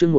chương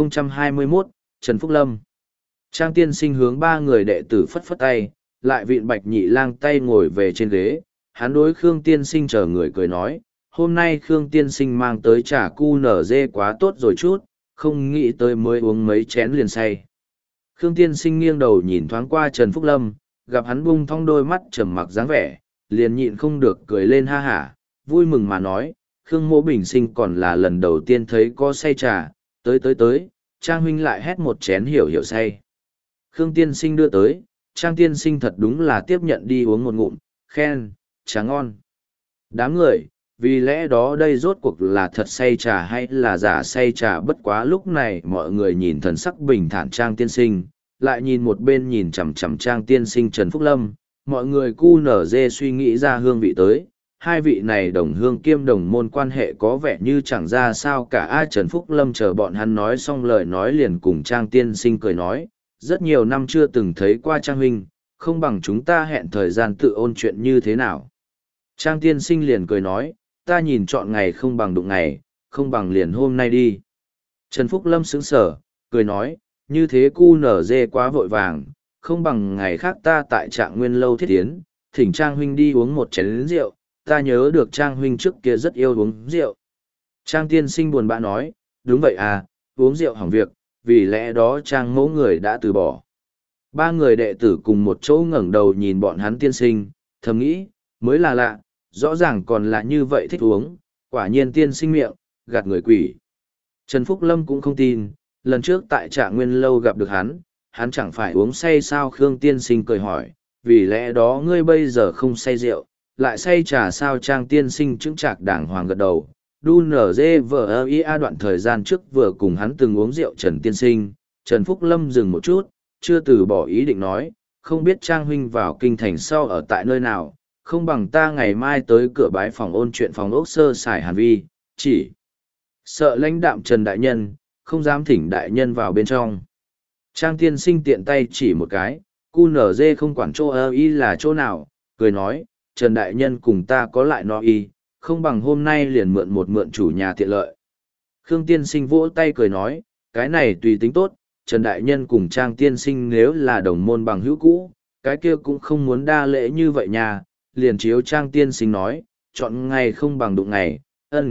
1021, Trần Phúc Lâm. Trang tiên sinh hướng ba người đệ tử phất phất tay, lại vịn Bạch Nhị Lang tay ngồi về trên ghế. Hắn đối Khương tiên sinh chờ người cười nói, hôm nay Khương tiên sinh mang tới trà cu nở dê quá tốt rồi chút, không nghĩ tới mới uống mấy chén liền say. Khương tiên sinh nghiêng đầu nhìn thoáng qua Trần Phúc Lâm, gặp hắn bung thong đôi mắt trầm mặc dáng vẻ, liền nhịn không được cười lên ha hả, vui mừng mà nói, Khương Mỗ Bình sinh còn là lần đầu tiên thấy có say trà, tới, Trang huynh lại hét một chén hiểu hiểu say. Khương tiên sinh đưa tới, Trang tiên sinh thật đúng là tiếp nhận đi uống một ngụm, khen, trà ngon. Đám người, vì lẽ đó đây rốt cuộc là thật say trà hay là giả say trà, bất quá lúc này mọi người nhìn thần sắc bình thản Trang tiên sinh, lại nhìn một bên nhìn chằm chằm Trang tiên sinh Trần Phúc Lâm, mọi người cu nở dê suy nghĩ ra hương vị tới. Hai vị này đồng hương kiêm đồng môn quan hệ có vẻ như chẳng ra sao cả. Ai Trần Phúc Lâm chờ bọn hắn nói xong lời nói liền cùng Trang tiên sinh cười nói, rất nhiều năm chưa từng thấy qua Trang huynh, không bằng chúng ta hẹn thời gian tự ôn chuyện như thế nào. Trang tiên sinh liền cười nói, ta nhìn chọn ngày không bằng đụng ngày, không bằng liền hôm nay đi. Trần Phúc Lâm sững sờ, cười nói, như thế cu nở dê quá vội vàng, không bằng ngày khác ta tại Trạng Nguyên lâu thiết tiến, thỉnh Trang huynh đi uống một chén rượu, ta nhớ được Trang huynh trước kia rất yêu uống rượu. Trang tiên sinh buồn bã nói, đúng vậy à, uống rượu hỏng việc, vì lẽ đó Trang mẫu người đã từ bỏ. Ba người đệ tử cùng một chỗ ngẩng đầu nhìn bọn hắn tiên sinh, thầm nghĩ, mới là lạ, rõ ràng còn là như vậy thích uống, quả nhiên tiên sinh miệng, gạt người quỷ. Trần Phúc Lâm cũng không tin, lần trước tại Trạng Nguyên lâu gặp được hắn chẳng phải uống say sao. Khương tiên sinh cười hỏi, vì lẽ đó ngươi bây giờ không say rượu, lại say trà sao? Trang tiên sinh chững chạc đàng hoàng gật đầu, đu nở dê vờ ia đoạn thời gian trước vừa cùng hắn từng uống rượu. Trần tiên sinh, Trần Phúc Lâm dừng một chút, chưa từ bỏ ý định nói, không biết Trang huynh vào kinh thành sau ở tại nơi nào, không bằng ta ngày mai tới cửa bái phòng ôn chuyện phòng ốc sơ sài hàn vi, chỉ sợ lãnh đạm Trần đại nhân, không dám thỉnh đại nhân vào bên trong. Trang tiên sinh tiện tay chỉ một cái, cu nở dê không quản chỗ y là chỗ nào, cười nói, Trần đại nhân cùng ta có lại no y, không bằng hôm nay liền mượn chủ nhà tiện lợi. Khương tiên sinh vỗ tay cười nói, cái này tùy tính tốt, Trần đại nhân cùng Trang tiên sinh nếu là đồng môn bằng hữu cũ, cái kia cũng không muốn đa lễ như vậy nha. Liền chiếu Trang tiên sinh nói, chọn ngày không bằng đụng ngày,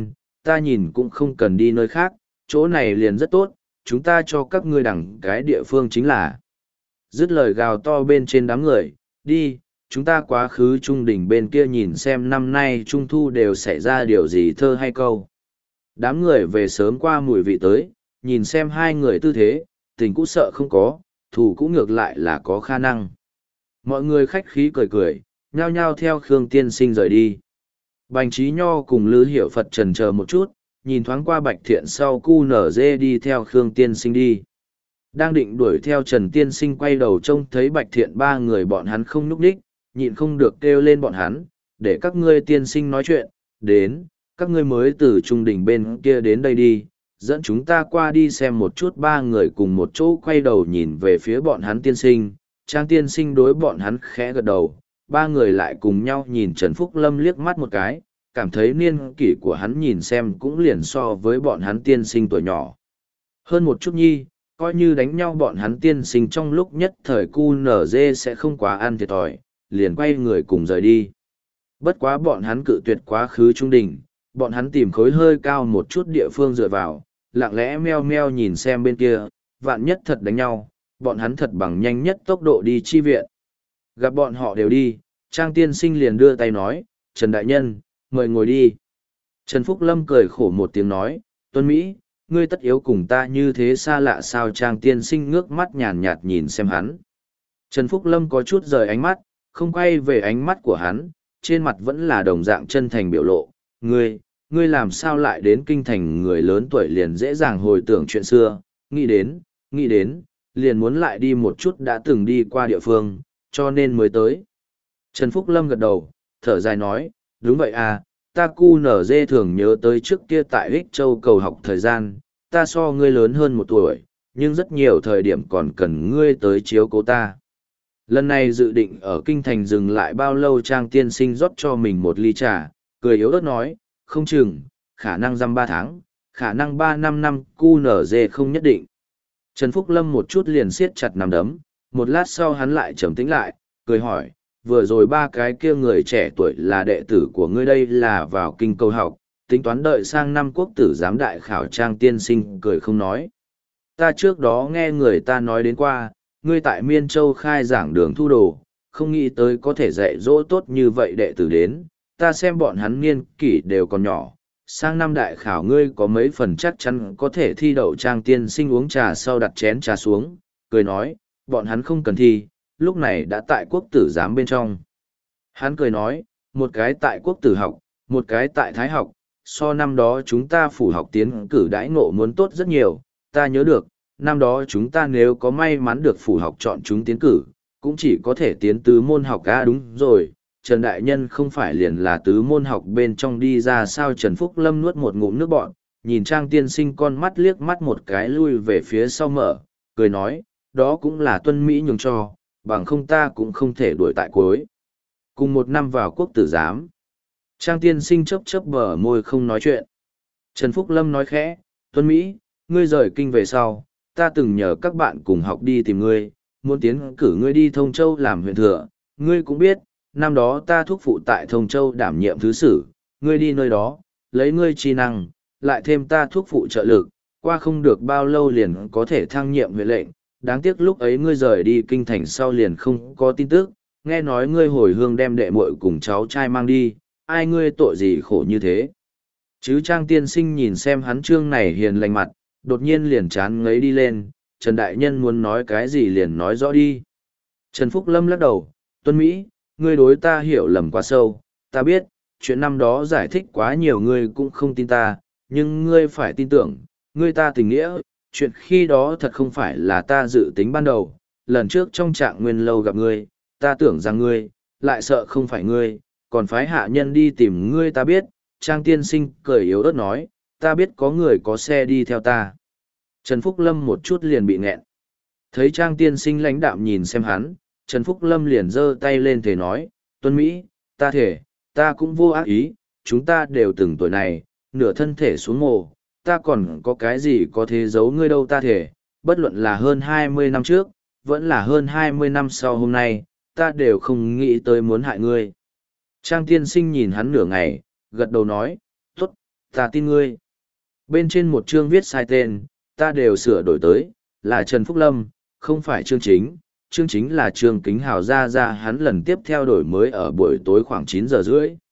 ta nhìn cũng không cần đi nơi khác, chỗ này liền rất tốt, chúng ta cho các ngươi đẳng cái địa phương chính là. Dứt lời gào to bên trên đám người, đi, chúng ta quá khứ trung đỉnh bên kia nhìn xem năm nay trung thu đều xảy ra điều gì thơ hay câu. Đám người về sớm qua mùi vị tới, nhìn xem hai người tư thế, tình cũ sợ không có, thù cũ ngược lại là có khả năng. Mọi người khách khí cười cười, nhao nhao theo Khương tiên sinh rời đi. Bành Trí Nho cùng Lữ Hiểu Phật chần chờ một chút, nhìn thoáng qua Bạch Thiện sau cu nở dê đi theo Khương tiên sinh đi. Đang định đuổi theo Trần tiên sinh quay đầu trông thấy Bạch Thiện ba người bọn hắn không núp đích, nhịn không được kêu lên bọn hắn, để các ngươi tiên sinh nói chuyện, đến, các ngươi mới từ trung đỉnh bên kia đến đây đi, dẫn chúng ta qua đi xem một chút. Ba người cùng một chỗ quay đầu nhìn về phía bọn hắn tiên sinh, Trang tiên sinh đối bọn hắn khẽ gật đầu, ba người lại cùng nhau nhìn Trần Phúc Lâm liếc mắt một cái, cảm thấy niên kỷ của hắn nhìn xem cũng liền so với bọn hắn tiên sinh tuổi nhỏ hơn một chút nhi, coi như đánh nhau bọn hắn tiên sinh trong lúc nhất thời cu nở dê sẽ không quá ăn thiệt thòi, liền quay người cùng rời đi. Bất quá bọn hắn cự tuyệt quá khứ trung đỉnh, bọn hắn tìm khối hơi cao một chút địa phương dựa vào, lặng lẽ meo meo nhìn xem bên kia, vạn nhất thật đánh nhau, bọn hắn thật bằng nhanh nhất tốc độ đi chi viện. Gặp bọn họ đều đi, Trang tiên sinh liền đưa tay nói, Trần đại nhân, mời ngồi đi. Trần Phúc Lâm cười khổ một tiếng nói, Tuân Mỹ, ngươi tất yếu cùng ta như thế xa lạ sao? Trang tiên sinh ngước mắt nhàn nhạt nhìn xem hắn. Trần Phúc Lâm có chút rời ánh mắt, không quay về ánh mắt của hắn, trên mặt vẫn là đồng dạng chân thành biểu lộ. Ngươi làm sao lại đến kinh thành? Người lớn tuổi liền dễ dàng hồi tưởng chuyện xưa, nghĩ đến, liền muốn lại đi một chút đã từng đi qua địa phương, cho nên mới tới. Trần Phúc Lâm gật đầu, thở dài nói, đúng vậy à, ta cu nở dê thường nhớ tới trước kia tại Ích Châu cầu học thời gian, ta so ngươi lớn hơn một tuổi, nhưng rất nhiều thời điểm còn cần ngươi tới chiếu cố ta. Lần này dự định ở kinh thành dừng lại bao lâu? Trang tiên sinh rót cho mình một ly trà, cười yếu ớt nói, không chừng, khả năng dăm 3 tháng, khả năng 3-5 năm QNZ không nhất định. Trần Phúc Lâm một chút liền siết chặt nắm đấm, một lát sau hắn lại trầm tĩnh lại, cười hỏi, vừa rồi ba cái kia người trẻ tuổi là đệ tử của ngươi đây là vào kinh câu học, tính toán đợi sang năm quốc tử giám đại khảo Trang tiên sinh cười không nói. Ta trước đó nghe người ta nói đến qua, ngươi tại Miên Châu khai giảng đường thu đồ, không nghĩ tới có thể dạy dỗ tốt như vậy đệ tử đến, ta xem bọn hắn niên kỷ đều còn nhỏ. Sang năm đại khảo ngươi có mấy phần chắc chắn có thể thi đậu. Trang tiên sinh uống trà sau đặt chén trà xuống, cười nói, bọn hắn không cần thi, lúc này đã tại quốc tử giám bên trong. Hắn cười nói, một cái tại quốc tử học, một cái tại thái học, so năm đó chúng ta phủ học tiến cử đãi ngộ muốn tốt rất nhiều, ta nhớ được, năm đó chúng ta nếu có may mắn được phủ học chọn chúng tiến cử, cũng chỉ có thể tiến tứ môn học. Đúng rồi, Trần Đại Nhân không phải liền là tứ môn học bên trong đi ra sao? Trần Phúc Lâm nuốt một ngụm nước bọt, nhìn Trang tiên sinh con mắt liếc mắt một cái lui về phía sau mở, cười nói, đó cũng là tuân Mỹ nhường cho, bằng không ta cũng không thể đuổi tại cuối. Cùng một năm vào quốc tử giám. Trang tiên sinh chớp chớp bờ môi không nói chuyện. Trần Phúc Lâm nói khẽ, tuân Mỹ, ngươi rời kinh về sau, ta từng nhờ các bạn cùng học đi tìm ngươi, muốn tiến cử ngươi đi Thông Châu làm huyện thừa, ngươi cũng biết, năm đó ta thúc phụ tại Thông Châu đảm nhiệm thứ sử, ngươi đi nơi đó, lấy ngươi chi năng, lại thêm ta thúc phụ trợ lực, qua không được bao lâu liền có thể thăng nhiệm huyện lệnh, đáng tiếc lúc ấy ngươi rời đi kinh thành sau liền không có tin tức, nghe nói ngươi hồi hương đem đệ muội cùng cháu trai mang đi, ai ngươi tội gì khổ như thế. Chứ Trang tiên sinh nhìn xem hắn trương này hiền lành mặt, đột nhiên liền chán ngấy đi lên, Trần Đại Nhân muốn nói cái gì liền nói rõ đi. Trần Phúc Lâm lắc đầu, tuân Mỹ, ngươi đối ta hiểu lầm quá sâu, ta biết, chuyện năm đó giải thích quá nhiều ngươi cũng không tin ta, nhưng ngươi phải tin tưởng, ngươi ta tình nghĩa, chuyện khi đó thật không phải là ta dự tính ban đầu, lần trước trong trạng nguyên lâu gặp ngươi, ta tưởng rằng ngươi, lại sợ không phải ngươi, còn phái hạ nhân đi tìm ngươi. Ta biết, Trang tiên sinh cười yếu ớt nói, ta biết có người có xe đi theo ta. Trần Phúc Lâm một chút liền bị nghẹn. Thấy Trang tiên sinh lãnh đạm nhìn xem hắn, Trần Phúc Lâm liền giơ tay lên thể nói, tuân Mỹ, ta thể, ta cũng vô ác ý, chúng ta đều từng tuổi này, nửa thân thể xuống mồ, ta còn có cái gì có thế giấu ngươi đâu. Ta thể, bất luận là hơn 20 năm trước, vẫn là hơn 20 năm sau hôm nay, ta đều không nghĩ tới muốn hại ngươi. Trang tiên sinh nhìn hắn nửa ngày, gật đầu nói, tốt, ta tin ngươi. Bên trên một chương viết sai tên, ta đều sửa đổi tới, là Trần Phúc Lâm, không phải chương chính. Chương chính là Trương Kính Hào ra hắn lần tiếp theo đổi mới ở buổi tối khoảng 9 giờ rưỡi.